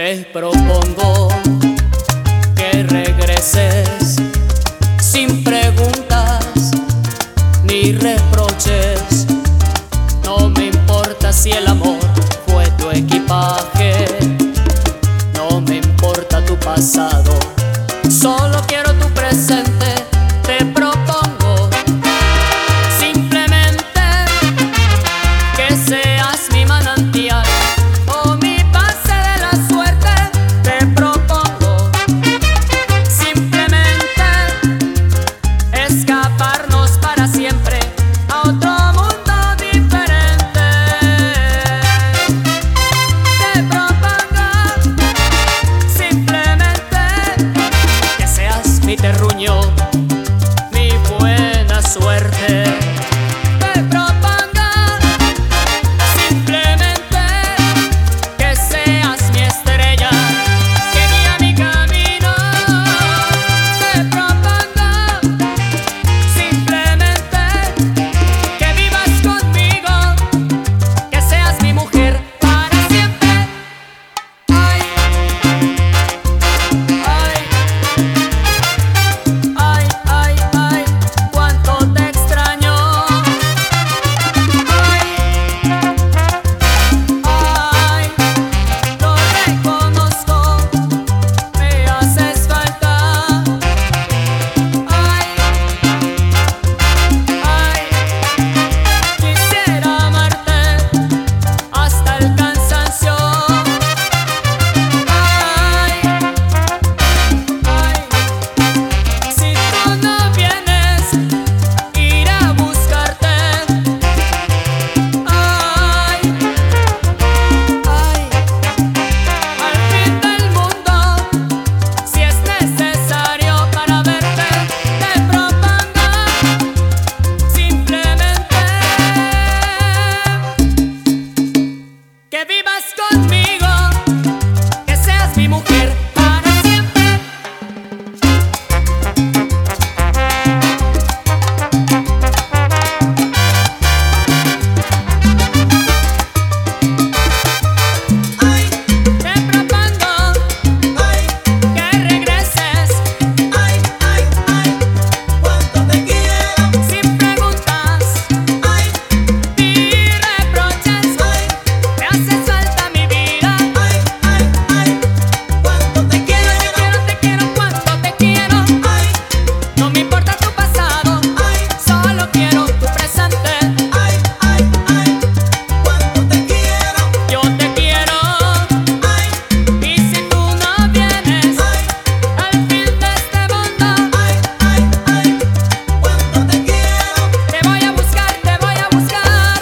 Te propongo que regreses sin preguntas ni reproches. No me importa si el amor fue tu equipaje, no me importa tu pasado, solo quiero tu presente. Te propongo simplemente que seas mi manantial o mi base de la suerte. Te propongo simplemente escaparnos para siempre a otro mundo diferente. Te propongo simplemente que seas mi terruño, mi buena suerte. Te propongo simplemente que seas mi estrella, que guía mi camino. Te propongo simplemente que vivas conmigo, que seas mi mujer para siempre. Ay, ay, ay, ay, ay, cuánto te extraño. Ay, lo reconozco, me haces falta. Ay, quisiera amarte hasta el cansancio. Si tú no vienes, iré a buscarte. Al fin del mundo, si es necesario para verte. Te propongo simplemente que vivas conmigo, que seas mi mujer para siempre. Te propongo que regreses cuánto te quiero, sin preguntas ni reproches. Me haces falta mi vida. cuánto te quiero, Te quiero, cuánto te quiero. No me importa tu pasado, solo quiero tu presente. cuánto te quiero, Yo te quiero. Y si tú no vienes al fin de este mundo, cuánto te quiero, te voy a buscar, te voy a buscar.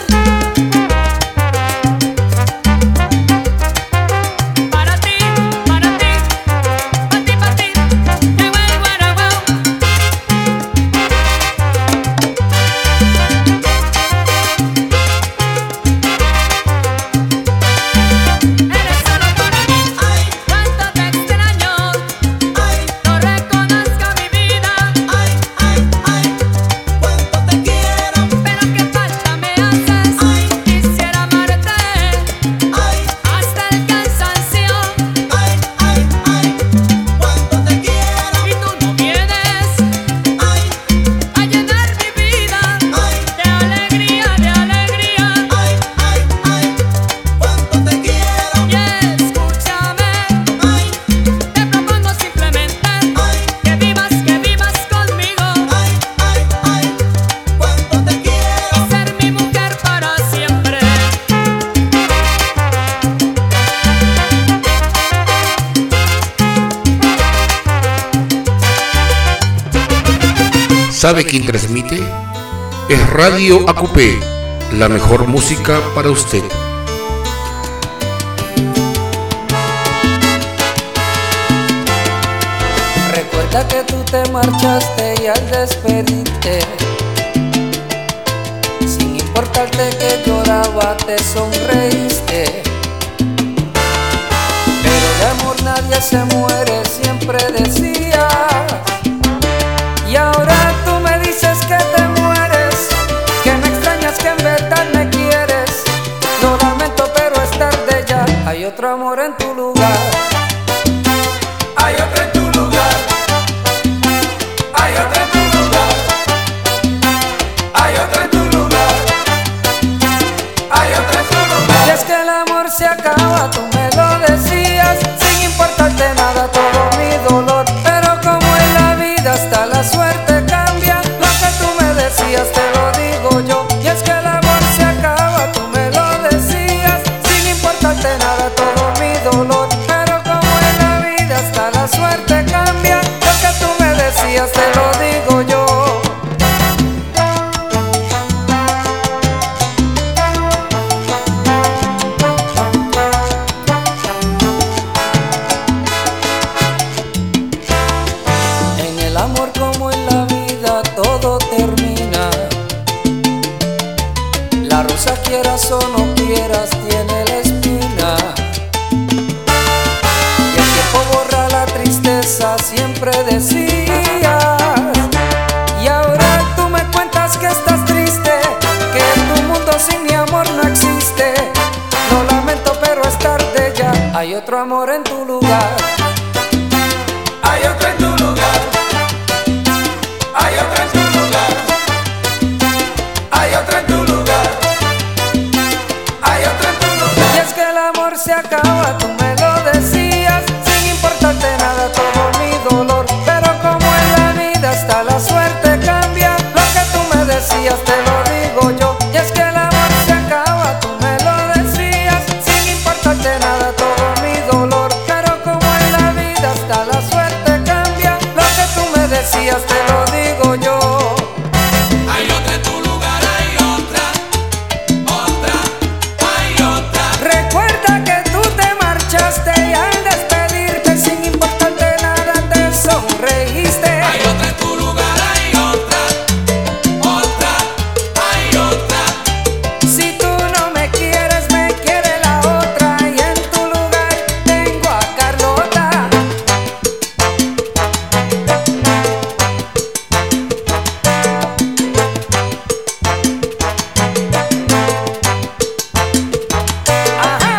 Para ti, para ti, para ti, para ti. Hey, wow, wow, wow. Eres solo para mí. Cuánto te extraño, no reconozco mi vida. cuánto te quiero, Pero qué falta me haces. Quisiera amarte hasta el cansancio. cuánto te quiero, Y tú no vienes a llenar mi vida de alegría, de alegría. cuánto te quiero, Y escúchame, te propongo simplemente que vivas conmigo cuánto te y quiero, ser mi mujer para siempre. ¿Sabe quién transmite? Es Radio Acupé, la mejor música para usted. Recuerda que tú te marchaste y al despedirte, sin importarte que lloraba, te sonreíste. Pero de amor nadie se muere, siempre decías. Y ahora tú me dices que te mueres, que me extrañas, que en verdad me quieres. Lo lamento, pero es tarde ya, hay otro amor en tu lugar. siempre decías. Y ahora tú me cuentas que estás triste, que en tu mundo sin mi amor no existe. Lo lamento, pero es tarde ya. Hay otro amor en tu lugar. Hay otro en tu lugar. Hay otro en tu lugar. Hay otro en tu lugar. Hay otro en tu lugar. Y es que el amor se acaba, tú me lo decías, sin importarte nada todo mi dolor. Pero como en la vida hasta la suerte cambia, lo que tú me decías te lo digo yo. Y es que el amor se acaba, tú me lo decías, sin importarte nada todo mi dolor. Pero como en la vida hasta la suerte cambia, lo que tú me decías te lo digo yo. Hay otra en tu lugar. Hay otra. Otra. Hay otra. Recuerda que tú te marchaste y al despedirte sin importarte nada te sonreíste. Hay otra en tu lugar. Hay otra. Otra. Hay otra. Si tú no me quieres, me quiere la otra. Y en tu lugar tengo a Carlota. Ajá.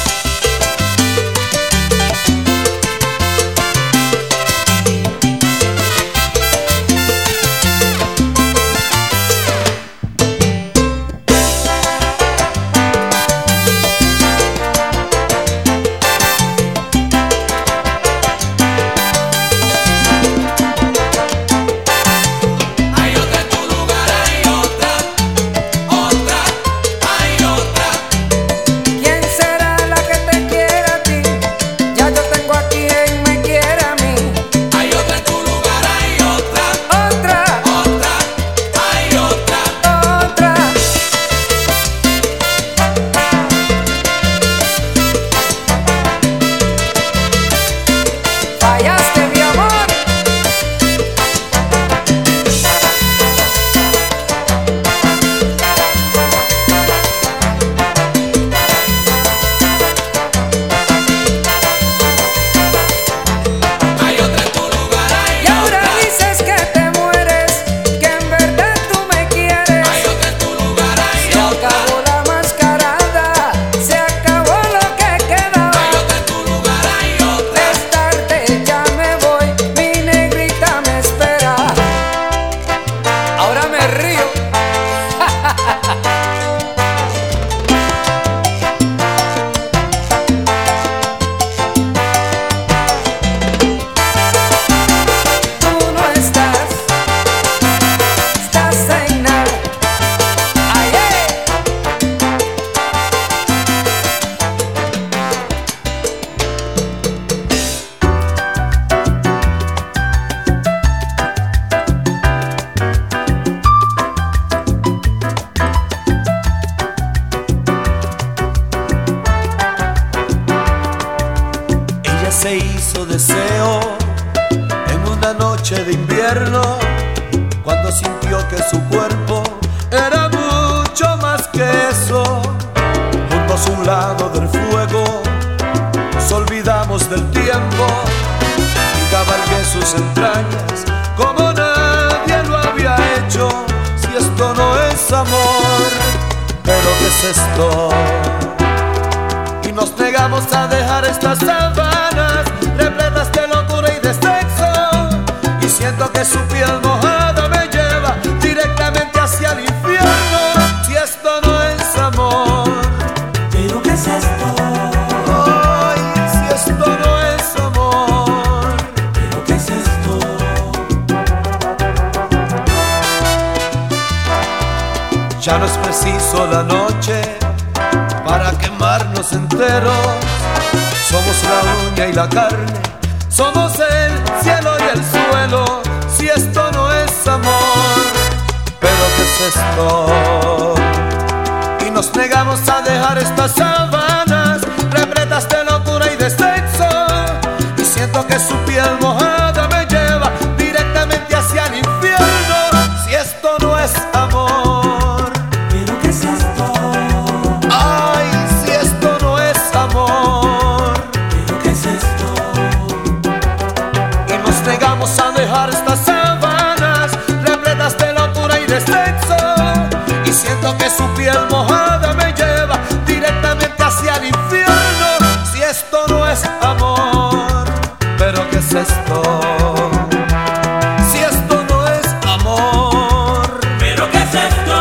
Hay otra en tu lugar. Hay otra. Otra. Hay otra. ¿Quién será la que te quiera a ti? Ya yo tengo a quien me quiere a mí. Hay otra en tu lugar. Hay otra. Otra, Otra. Hay otra. otra. Fallaste, mi amor. Hay otra en tu lugar. Hay Y ahora otra. dices que te mueres, que en verdad tú me quieres. Hay otra en tu lugar. Hay Se otra. acabó la mascarada, se acabó lo que quedaba. Hay otra en tu lugar. Hay otra. Es tarde, ya me voy, mi negrita me espera. Ahora me río. Tú no estás, estás en nada. Ay, Ella se hizo deseo en una noche de invierno, cuando sintió que su cuerpo era mucho más que eso. Juntos a un lado del fuego nos olvidamos del tiempo y cabalgué sus entrañas como nadie lo había hecho. Si esto no es amor, pero ¿qué es esto? Y nos negamos a dejar estas sábanas repletas de locura y de sexo. Y siento que su piel mojada me lleva directamente hacia el infierno. Si esto no es amor, ¿Pero qué es esto? ay, si esto no es amor, ¿Pero qué es esto? ya no es preciso la noche para quemarnos enteros. Somos la uña y la carne, somos el cielo y el suelo. Si esto no es amor, pero ¿qué es esto? Y nos negamos a dejar estas sábanas repletas de locura y de sexo. Y siento que su piel mojada me lleva directamente hacia el infierno. Si esto no es amor, ¿Pero qué es esto? ay, si esto no es amor, ¿Pero qué es esto? y nos negamos dejar estas sabanas repletas de locura y de sexo, y siento que su piel mojada me lleva directamente hacia el infierno. Si esto no es amor, ¿pero qué es esto? Si esto no es amor, ¿pero qué es esto?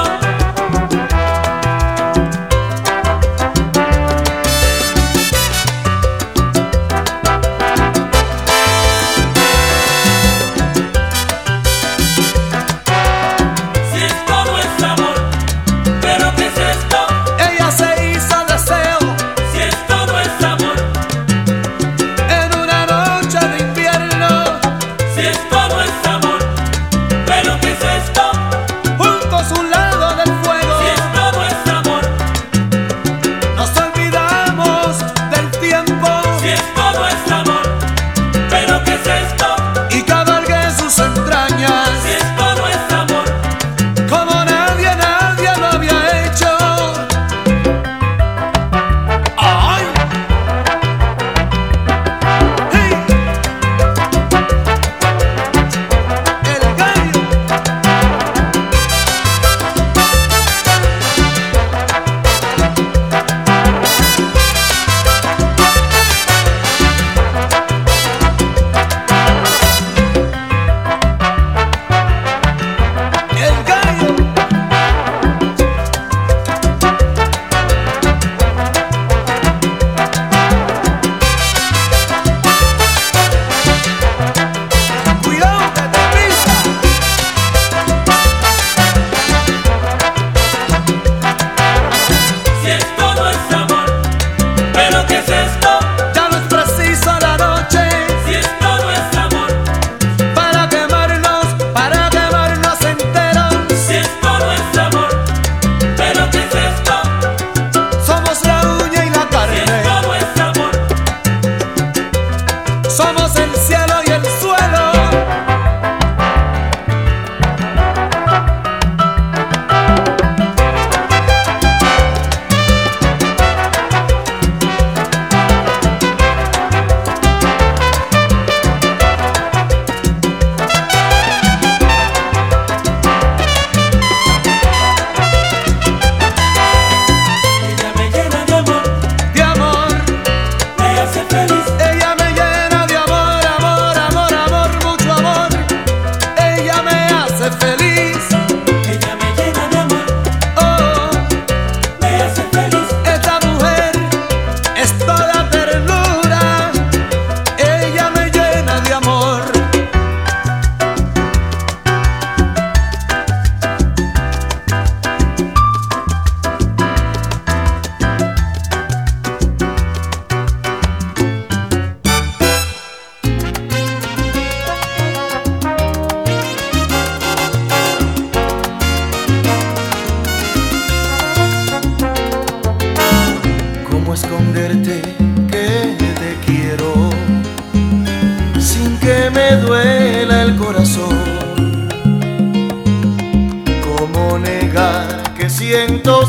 Siento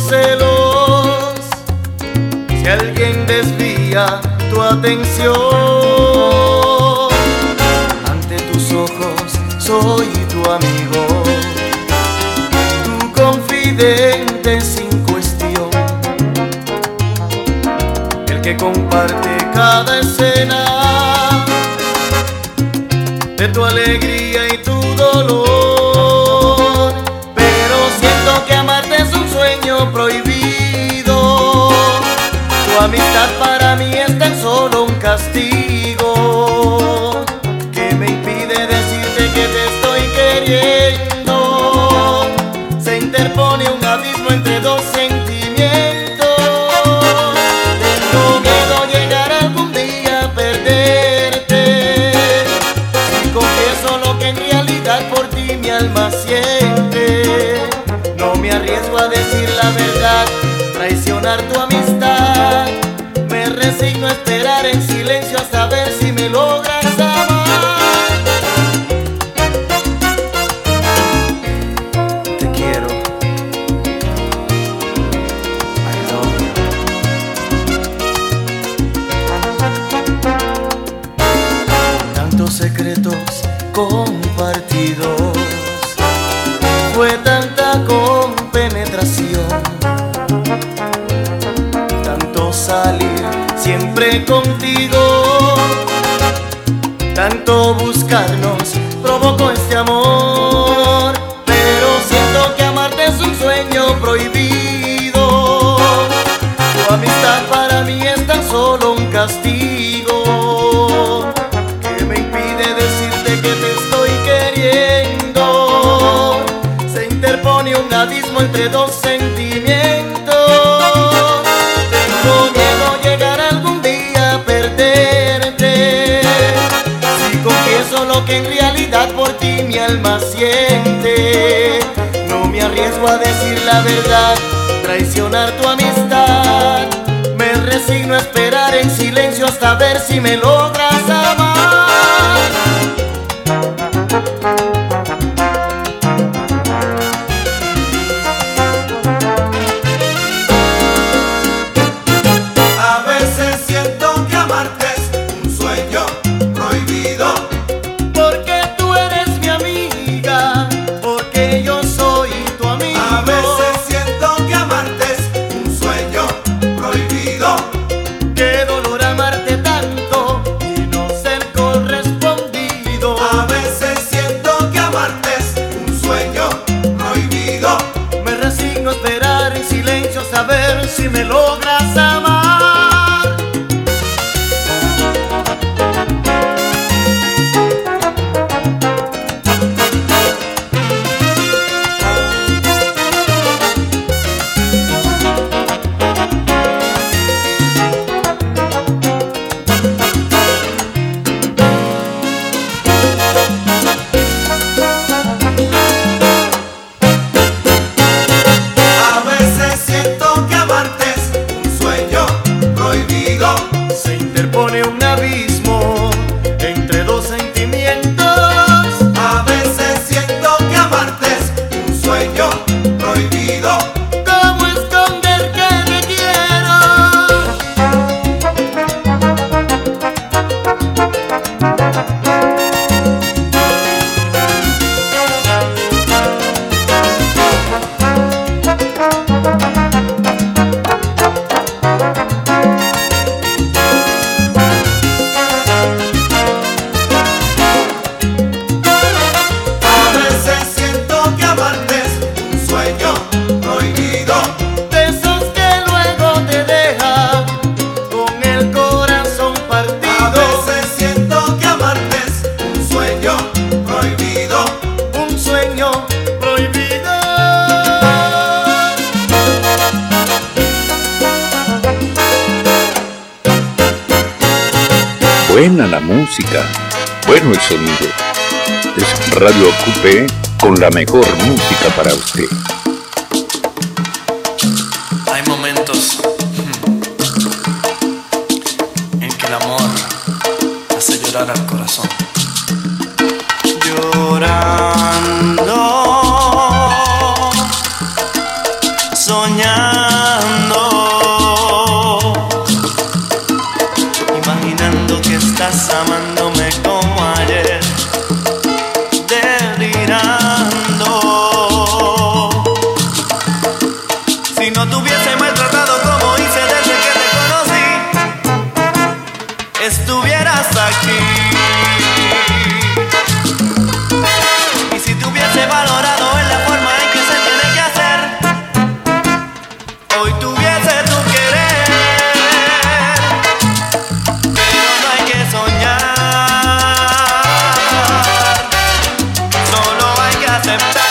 celos si alguien desvía tu atención. Ante tus ojos soy tu amigo, tu confidente sin cuestión, el que comparte cada escena de tu alegría y tu dolor. Pero siento que amarte es un sueño prohibido, tu amistad para mí es tan solo un castigo que me impide decirte que te estoy queriendo. Se interpone un abismo entre dos sentimientos. Tengo miedo llegar algún día a perderte, y confieso lo que en realidad por ti mi alma siente. No me arriesgo a decir la verdad, traicionar tu amistad. Me resigno a esperar en silencio hasta ver si me logras amar. Te quiero, I love you. Tantos secretos compartidos. Fue tanta compenetración, tanto salir siempre contigo, tanto buscarnos provocó este amor. Pero siento que amarte es un sueño prohibido. Tu amistad para mí es tan solo un castigo que me impide decirte que te estoy queriendo. Se interpone un abismo entre dos sentimientos. Tengo miedo llegar algún día a perderte. Si confieso lo que en realidad por ti mi alma siente, no me arriesgo a decir la verdad, traicionar tu amistad. Me resigno a esperar en silencio hasta ver si me logras amar. A veces siento que amarte es un sueño prohibido. Porque tú eres mi amiga, porque yo soy tu amigo. A veces siento que amarte es un sueño prohibido. Qué dolor amarte tanto y no ser correspondido. A veces siento que amarte es un sueño prohibido. Me resigno a esperar en silencio hasta ver si me logras amar. A veces siento que amarte es un sueño prohibido. Se interpone un abismo entre dos sentimientos. A veces siento que amarte es un sueño prohibido. ¿Cómo esconder que te quiero? A veces siento que amarte es un sueño prohibido. De esos que luego te dejan con el corazón A partido. veces siento que amarte es un sueño prohibido. Un sueño prohibido. Buena la música, bueno el sonido. Es Radio Acupé con la mejor música para usted. Hay momentos en que el amor hace llorar al corazón. Llorando, soñando, imaginando que estás amándome como ayer, delirando. Si no te hubiese maltratado como hice desde que te conocí, estuvieras aquí. Y si te hubiese valorado en la forma en que se tiene que hacer, hoy tuviese tu querer. Pero no hay que soñar, solo hay que aceptar.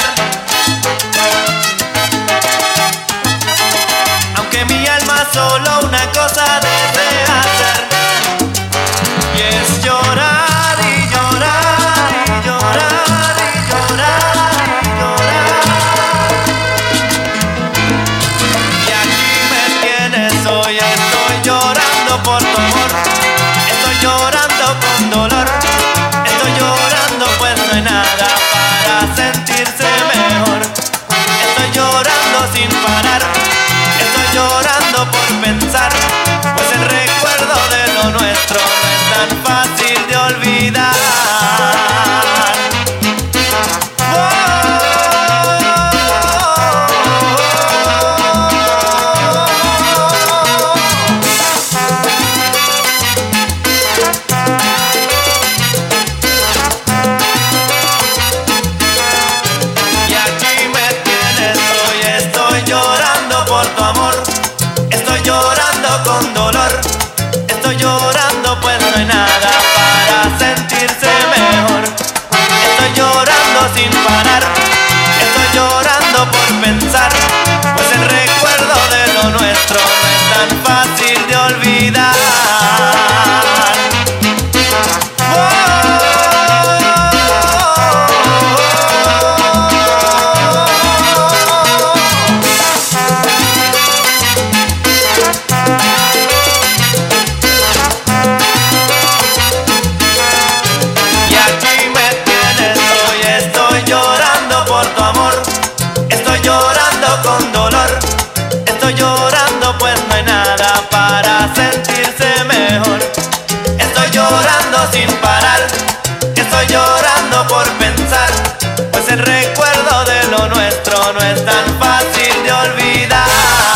Aunque mi alma solo una cosa desea hacer, y es llorar y llorar y llorar y llorar y llorar. Y aquí me tienes hoy, estoy llorando por tu amor, estoy llorando con dolor, estoy llorando pues no hay nada para sentirse mejor. Estoy llorando sin parar, estoy llorando por pensar, pues el recuerdo de lo nuestro no es tan fácil de olvidar. llorando por pensar, pues el recuerdo de lo nuestro no es tan fácil de olvidar. Con dolor, estoy llorando pues no hay nada para sentirse mejor. Estoy llorando sin parar, estoy llorando por pensar, pues el recuerdo de lo nuestro no es tan fácil de olvidar.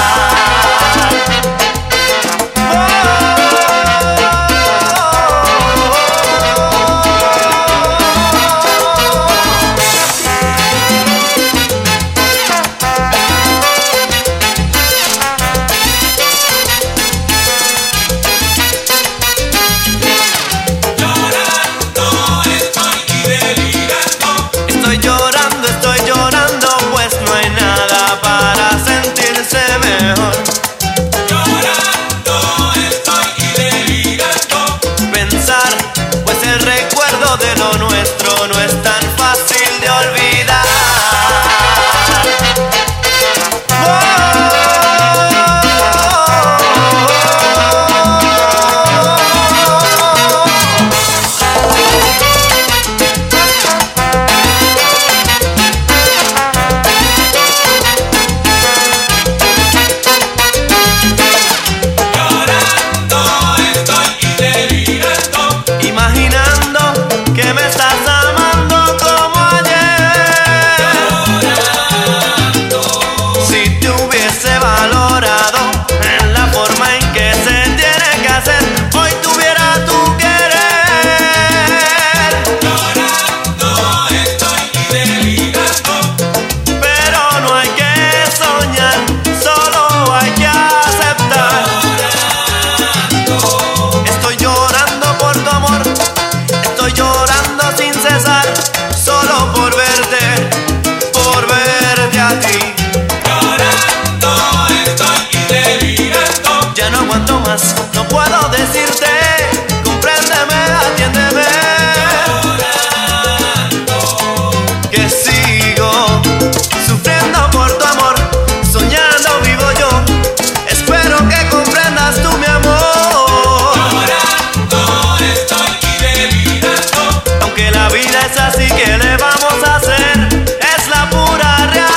De lo nuestro no es tan fácil de olvidar. No puedo decirte, compréndeme, atiéndeme, que sigo sufriendo por tu amor, soñando vivo yo, espero que comprendas tú mi amor. Llorando estoy y delirando, aunque la vida es así, ¿qué le vamos a hacer? Es la pura realidad.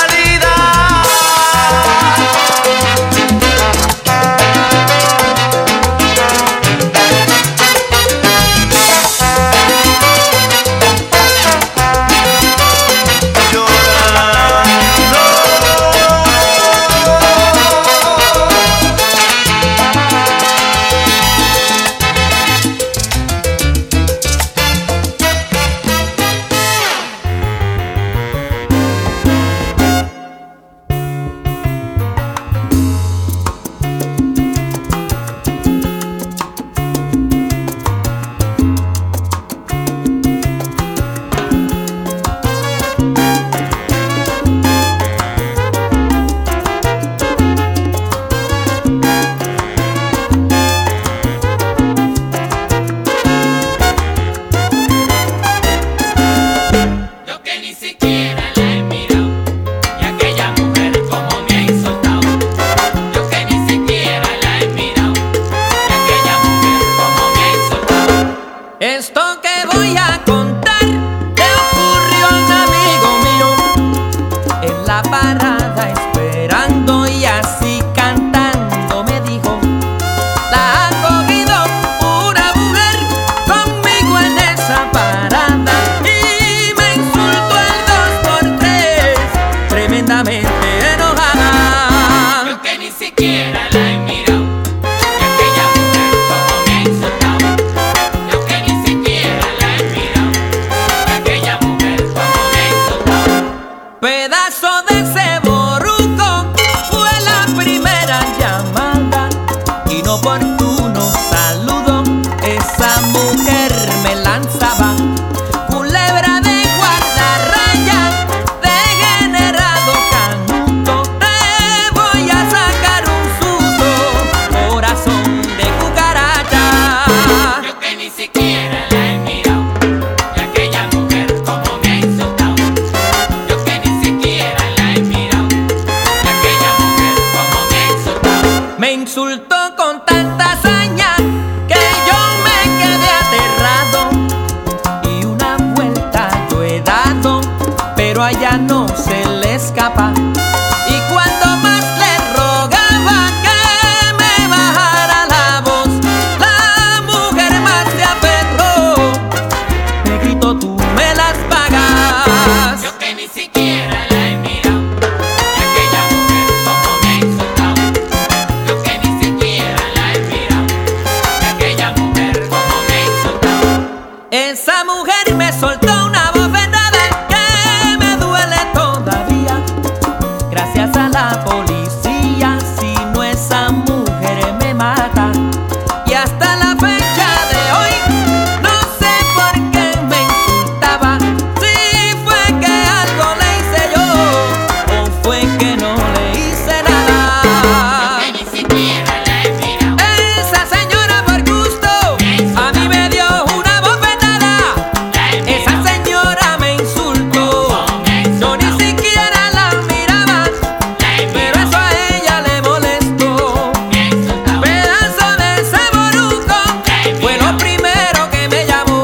a ella no se le escapa. Y cuando más le rogaba que me bajara la voz, la mujer más se aferró, me gritó: tú me las pagas. Yo que ni siquiera la he mirado, y aquella mujer como me ha insultado. Yo que ni siquiera la he mirado, y aquella mujer como me ha insultado. Esa mujer me soltó una bofetada que me duele todavía. Gracias a la policía, si no esa mujer me mata. Y hasta la fecha de hoy no sé por qué me insultaba. Si fue que algo le hice yo o fue que no le hice nada. Yo que ni siquiera la he mirado. Esa señora por gusto a mí me dio una bofetada. Esa señora me insultó. Yo ni siquiera la miraba, pero eso a ella le molestó. Pedazo de ese boruco fue lo primero que me llamó.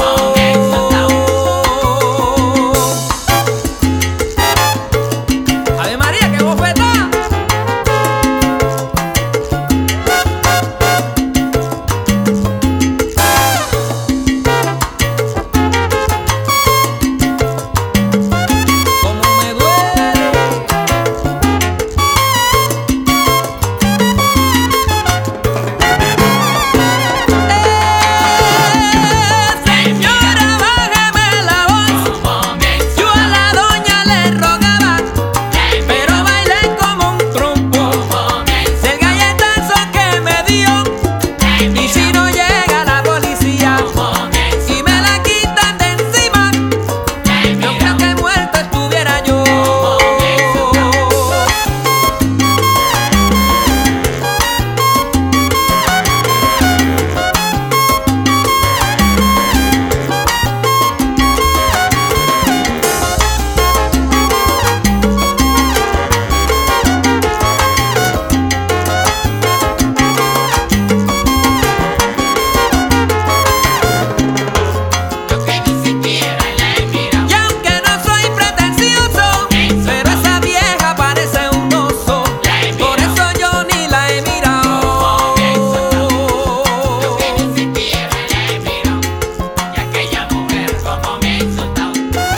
Ave María, qué bofetada. Cómo me duele. Señora, bájeme la voz. Yo a la doña le rogaba, pero bailé como un trompo del galletazo que me dio. Y si no llega la policía y me la quitan de encima, yo creo que muerto estuviera yo. Yo que ni siquiera la he mirado. Y aunque no soy pretencioso, pero esa vieja parece un oso. Por eso yo ni la he mirado. Yo que ni siquiera la he mirado, y aquella mujer como me ha insultado.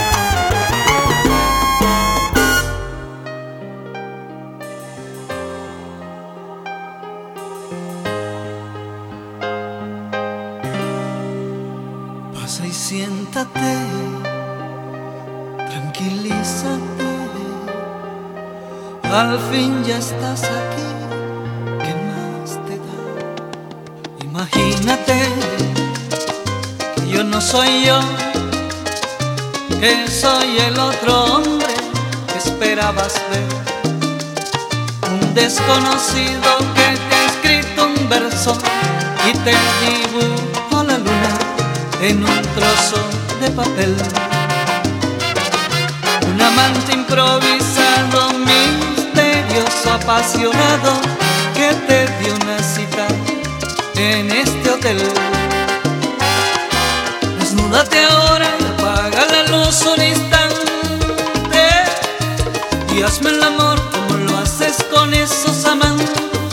Pasa y siéntate, tranquilízate. Al fin ya estás aquí, ¿qué más te da? Imagínate que yo no soy yo, que soy el otro hombre que esperabas ver. Un desconocido que te ha escrito un verso y te dibujó la luna en un trozo de papel. Un amante improvisado, misterioso, apasionado, que te dio una cita en este hotel. Desnúdate ahora, apaga la luz un instante y hazme el amor como lo haces con esos amantes.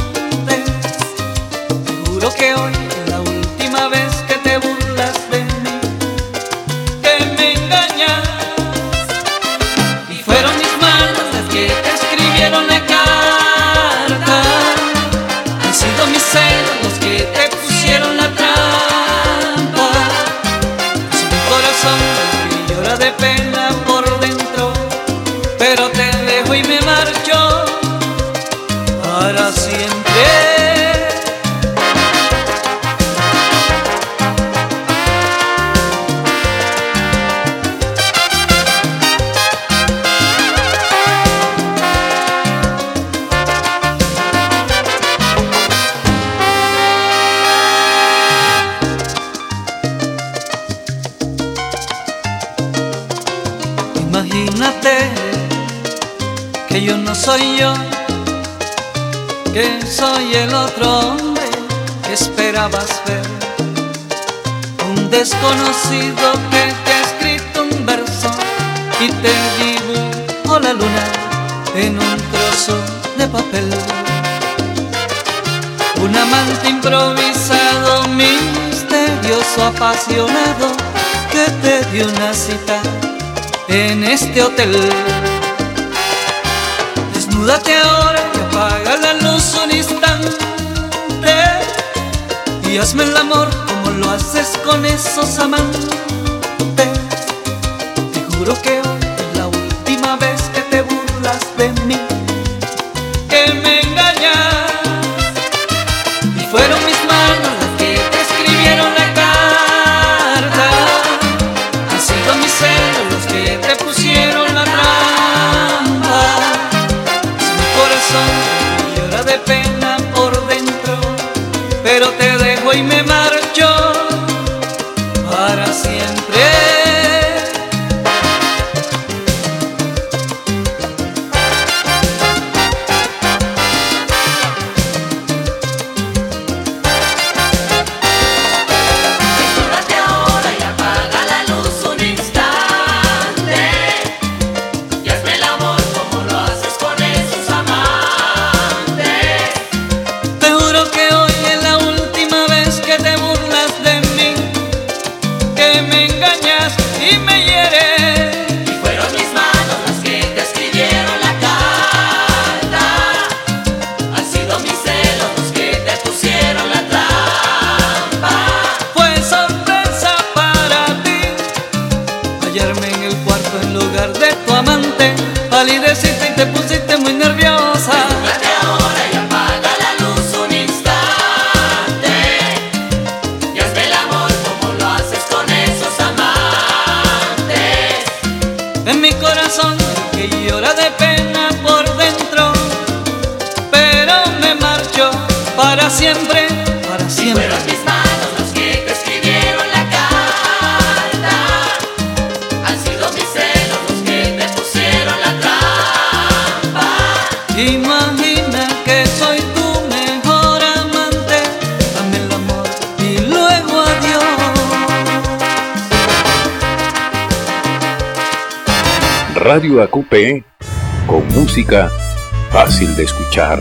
Seguro que hoy es la última vez que te burlas de mí, que me engañas. Y fueron mis manos las que te escribieron la carta. Han sido mis celos los que te pusieron la trampa. Es mi corazón que llora de pena por dentro, pero te dejo y me marcho para siempre. Imagínate que yo no soy yo, que soy el otro hombre que esperabas ver. Un desconocido que te ha escrito un verso y te digo improvisado, misterioso, apasionado, que te dio una cita en este hotel. Desnúdate ahora y apaga la luz un instante y hazme el amor como lo haces con esos amantes. Te juro que hoy es la última vez que te burlas de mí, que me engañas. Y fueron mis manos las que te escribieron la carta, han sido mis celos los que te pusieron la trampa. Es mi corazón que llora de pena por dentro, pero te dejo y me marcho para siempre. Palideciste y te pusiste muy nerviosa. Desnúdate ahora y apaga la luz un instante y hazme el amor como lo haces con esos amantes. En mi corazón que llora de pena por dentro, pero me marcho para siempre, para siempre. Fueron mis manos los que te escribieron la carta, han sido mis celos los que te pusieron la trampa. Imagina que soy tu mejor amante, dame el amor y luego adiós. Radio AQP, con música fácil de escuchar.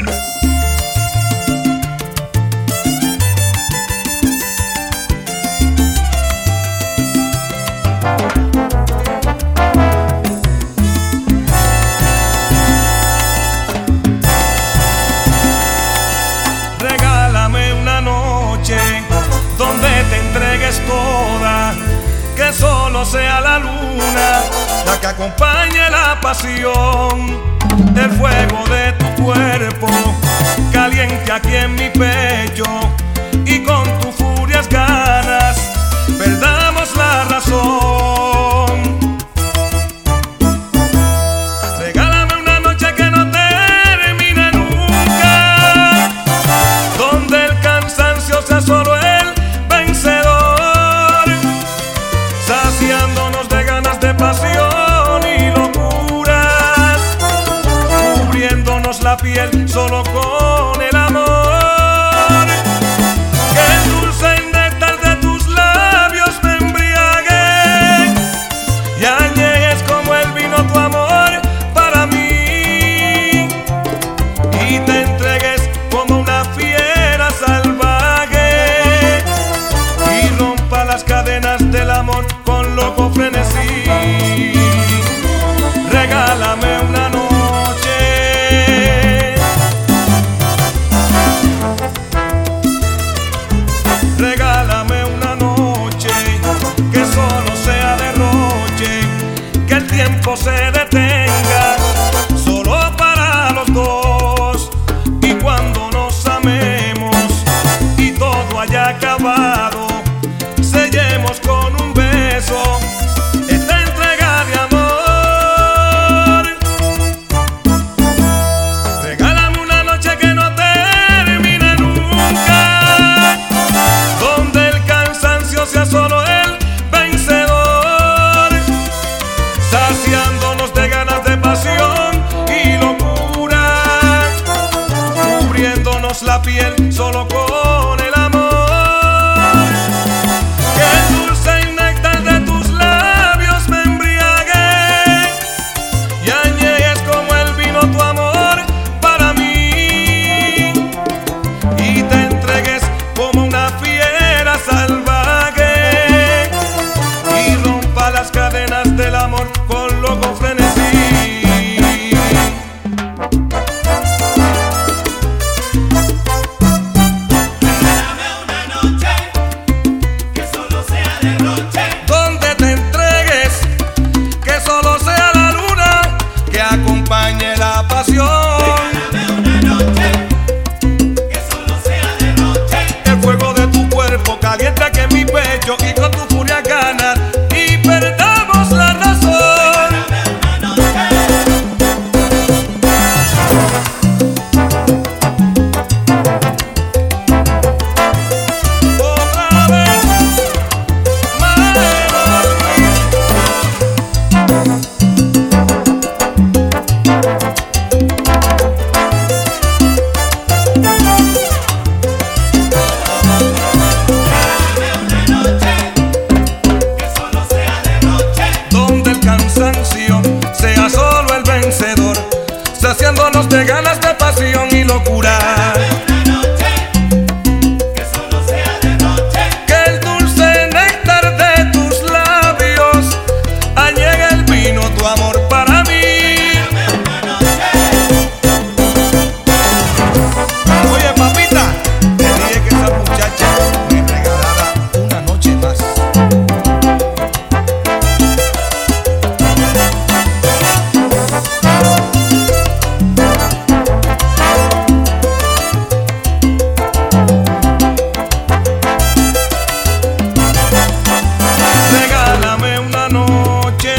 Regálame una noche donde te entregues toda, que solo sea la luna la que acompañe la pasión, el fuego de tu cuerpo caliente aquí en mi pecho, y con tus furias ganas perdamos la razón. Regálame una noche que no termine nunca, donde el cansancio sea solo el vencedor, saciándonos de ganas de pasión y locuras, cubriéndonos la piel solo con el amor. Que el dulce néctar de tus labios me embriague y añejes como el vino tu amor para mí, y te entregues como una fiera salvaje y rompa las cadenas del amor con loco frenesí. Regálame una noche, regálame una noche que solo sea derroche, que el tiempo se detenga solo para los dos, y cuando nos amemos y todo haya acabado, sellemos con un beso esta entrega de amor. Regálame una noche que no termine nunca, donde el cansancio sea solo el vencedor, saciándonos de ganas de pasión y locura, cubriéndonos la piel solo con el amor. Que el dulce néctar de tus labios me embriague y añejes como el vino tu amor para mí, y te entregues llenos de ganas, de pasión y locura. Una noche que solo sea de noche. Que el dulce néctar de tus labios añegue el vino, tu amor para mí. Una noche. Oye, papita, te dije que esa muchacha me regalara una noche más. Regálame una noche.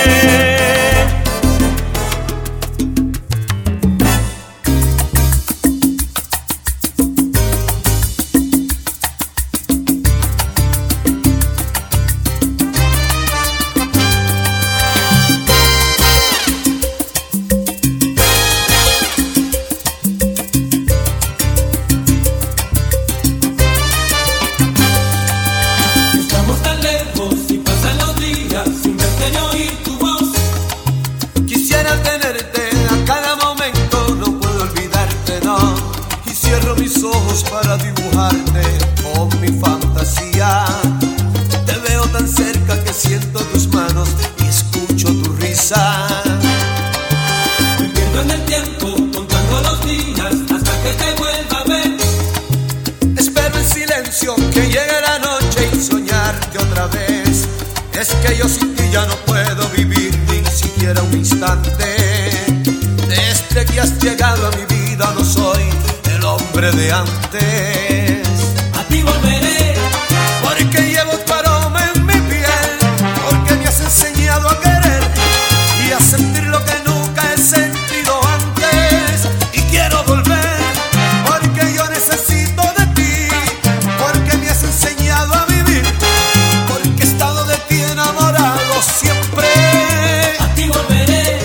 Estamos tan lejos y pasan los días sin verte ni oír tu voz. Quisiera tenerte a cada momento, no puedo olvidarte, no. Y cierro mis ojos para dibujarte con mi fantasía. Te veo tan cerca que siento tus manos y escucho tu risa. Me pierdo en el tiempo contando los días hasta que te vuelva a ver. Espero en silencio que llegue la noche y soñarte otra vez. Es que yo sin ti ya no puedo vivir ni siquiera un instante. Desde que has llegado a mi vida no soy el hombre de antes. A ti volveré, Porque llevo tu aroma en mi piel, porque me has enseñado a querer y a sentir lo que nunca he sentido antes. Y quiero volver, porque yo necesito de ti, porque me has enseñado a vivir, porque he estado de ti enamorado siempre. a ti volveré.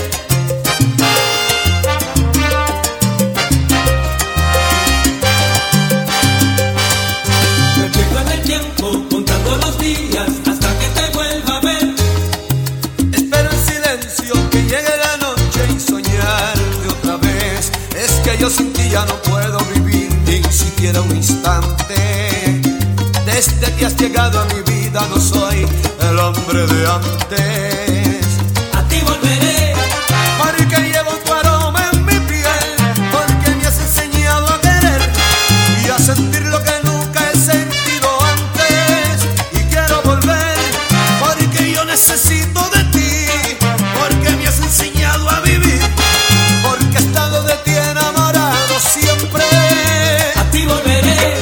Me pierdo en el tiempo contando los días hasta que te vuelva a ver. Espero en silencio que llegue la noche y soñarte otra vez. Es que yo sin ti ya no puedo vivir ni siquiera un instante. Desde que has llegado a mi vida no soy el hombre de antes. A ti volveré, Porque llevo tu aroma en mi piel, porque me has enseñado a querer y a sentir lo que nunca he sentido antes. Y quiero volver, porque yo necesito de ti, porque me has enseñado a vivir, porque he estado de ti enamorado siempre. a ti volveré.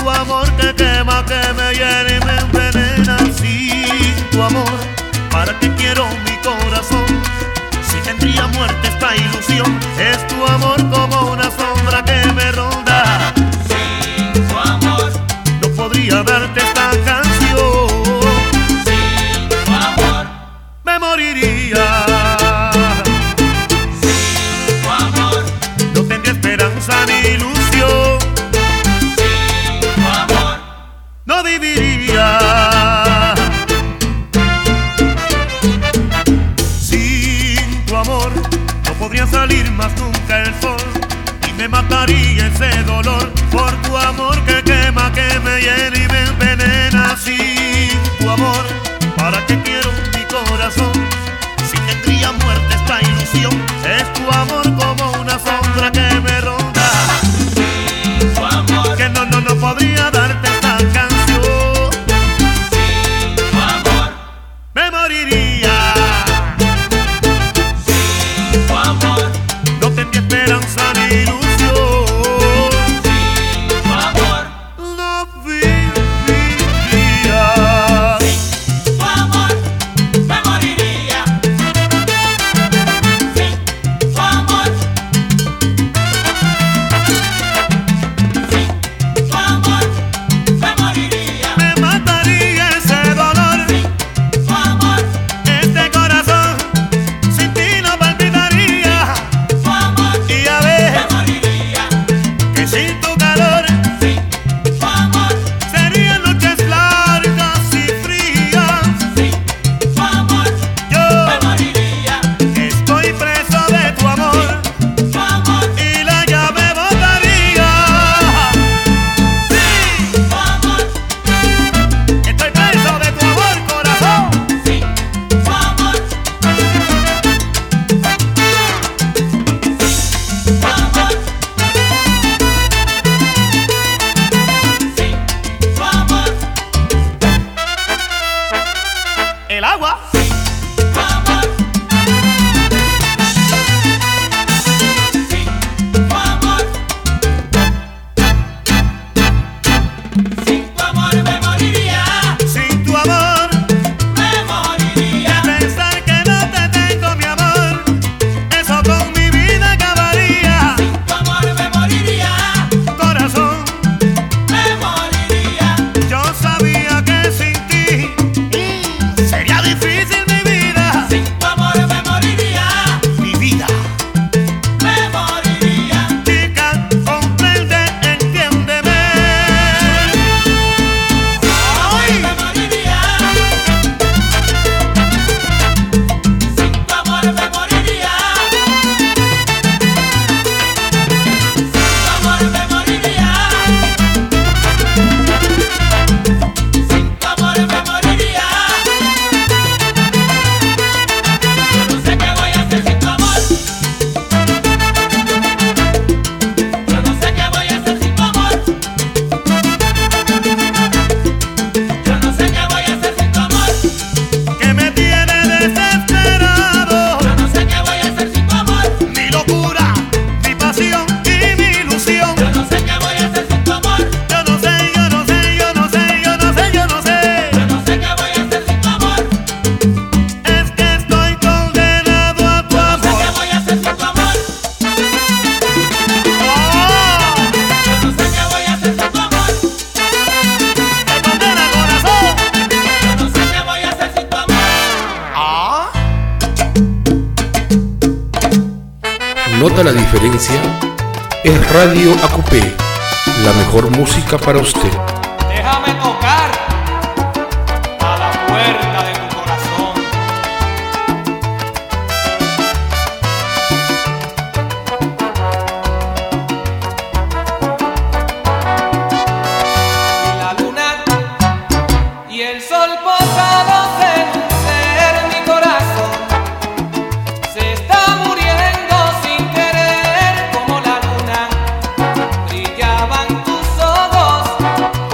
tu amor que quema, que me hiere y me envenena. Sin tu amor, ¿para qué quiero mi corazón? Si tendría muerte esta ilusión. Es tu amor como una sombra que me ronda. Sin tu amor no podría darte esta canción. Sin tu amor me moriría. Sin tu amor no tendría esperanza ni ilusión. Sin tu amor no viviría. Sin tu amor no podría salir más nunca el sol y me mataría ese dolor. Por tu amor que quema, que me hiere y me envenena. Sin tu amor, ¿para qué quiero mi corazón? Si tendría muerte esta ilusión. Es tu amor como una sombra que me ronda. Sin tu amor que no podría darte esta canción. Sin tu amor me moriría. Sin tu amor no tendría esperanza ni ilusión. Sin tu amor no viviría. Sin tu amor me moriría. Sin tu amor me moriría. Me mataría ese dolor. Sin tu amor Este corazón sin ti no palpitaría. tu amor Y a me ver moriría. que sin tu calor Sin tu amor serían noches largas y frías. Sin tu amor Yo me moriría. estoy preso de tu amor Tu amor y la llave botaría. Sí, tu amor estoy preso de tu amor, corazón. sin tu amor tu amor sin tu amor El agua tu amor sin tu amor sin tu amor me moriría. sin tu amor. Me moriría. Pensar que no te tengo, mi amor, eso con mi vida acabaría. Sin tu amor me moriría. Corazón, Me moriría. yo sabía que sin ti sería difícil mi vida. Sin tu amor me moriría. Mi vida, Me moriría. chica, comprende, entiéndeme. Ay, Me moriría. Sin tu amor me moriría. Sin tu amor me moriría. Sin tu amor me moriría. Yo no sé qué voy a hacer sin tu amor. Yo no sé qué voy a hacer sin tu amor. Yo no sé qué voy a hacer sin tu amor. que me tiene desesperado. Yo no sé qué voy a hacer sin tu amor. Mi locura, mi pasión y mi ilusión. Yo no sé qué voy a hacer sin tu amor. Yo no sé, yo no sé, yo no sé, yo no sé, yo no sé. Yo no sé qué voy a hacer sin tu amor. Es que estoy condenado a tu Yo no sé qué amor. voy a hacer sin tu amor. ¡Oh! Yo no sé qué voy a hacer sin tu amor. ¡Me condena, corazón! Yo no sé qué voy a hacer sin tu amor. ¡Ah! ¿Nota la diferencia? Es Radio AQP, la mejor música para usted. Déjame tocar a la puerta de tu corazón. Y la luna y el sol posados en un ser, mi corazón se está muriendo sin querer. Como la luna brillaban tus ojos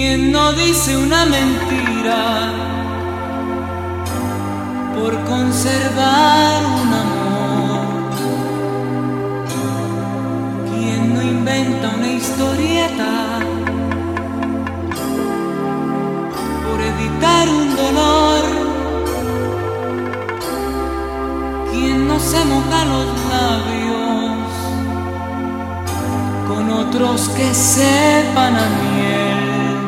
¿Quién no dice una mentira por conservar un amor? ¿Quién no inventa una historieta por evitar un dolor? ¿Quién no se moja los labios con otros que sepan a miel?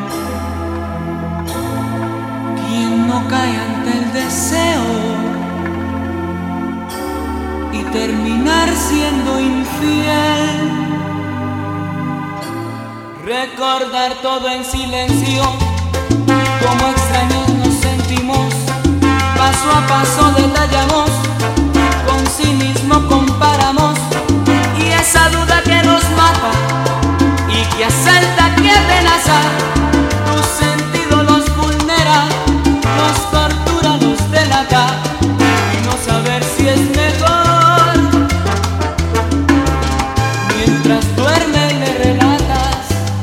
¿Quién no cae ante el deseo y terminar siendo infiel? Recordar todo en silencio, como extraños nos sentimos, paso a paso detallamos, con cinismo comparamos, y esa duda que nos mata y que asalta, que amenaza, tus sentidos los vulnera, los tortura, los delata, y no saber si es mejor. Mientras duerme le relatas,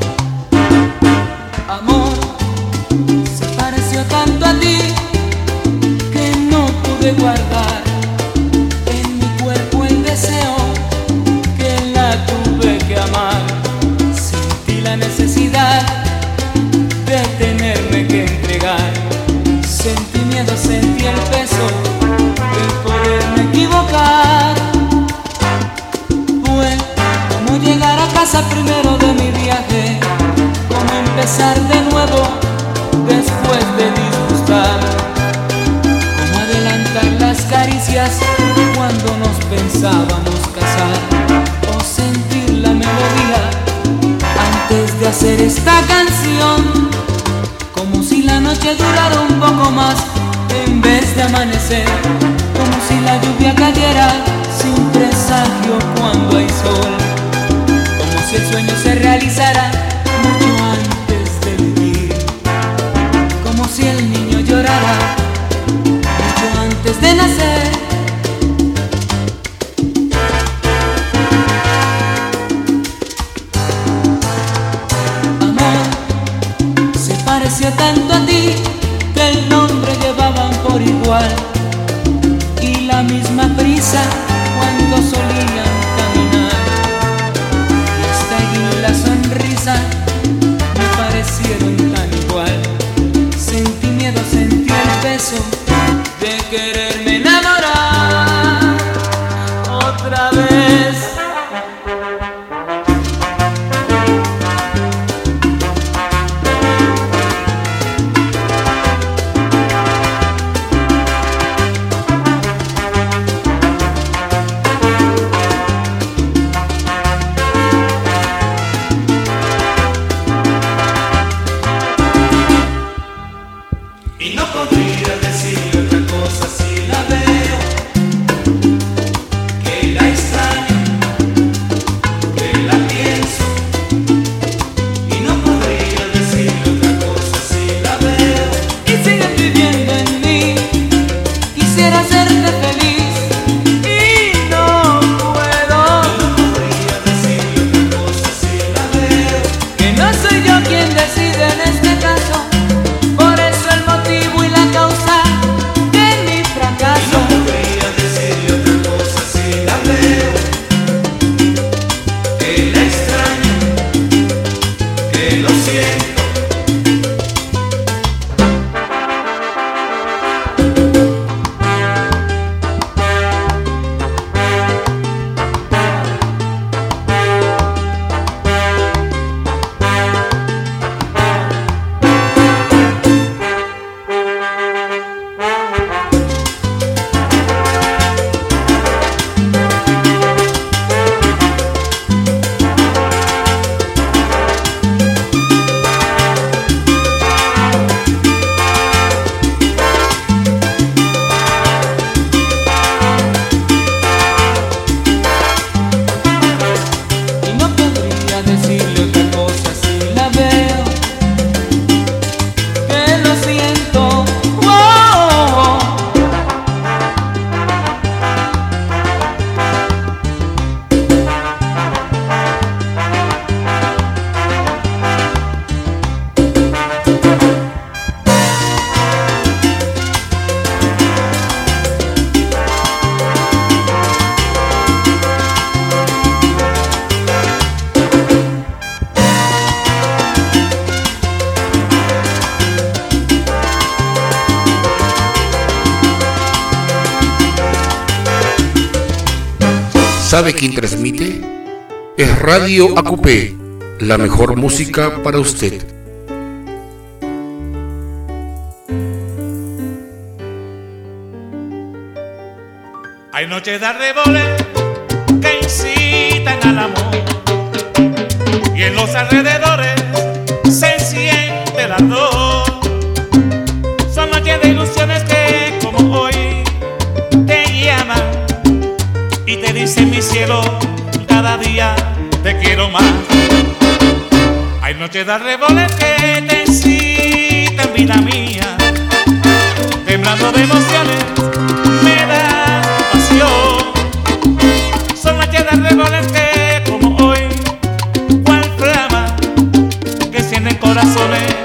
amor, se pareció tanto a ti que no pude guardar en mi cuerpo el deseo, que la tuve que amar. Sentí la necesidad de tenerme que entregar, sentí miedo, sentí el peso de poderme equivocar. Fue como llegar a casa primero de mi viaje, como empezar de nuevo después de disgustar, como adelantar las caricias cuando nos pensábamos casar, o sentir la melodía antes de hacer esta canción, como si la noche durara un poco más en vez de amanecer, como si la lluvia cayera sin presagio cuando hay sol, como si el sueño se realizara mucho antes de vivir, como si el niño llorara mucho antes de nacer. Pareció tanto a ti que el nombre llevaban por igual, y la misma prisa cuando solían caminar, y hasta allí la sonrisa me parecieron tan igual. Sentí miedo, sentí el peso de quererme enamorar otra vez. ¿Sabe quién transmite? Es Radio AQP, la mejor música para usted. Hay noches de arreboles que incitan al amor, y en los alrededores se siente el ardor. Son noches de ilusiones que como hoy te llaman y te dicen mi cielo, cada día te quiero más. Hay noches de arreboles que te incitan, vida mía, temblando de emociones me da pasión. Son noches de arreboles que como hoy, cual flama que encienden corazones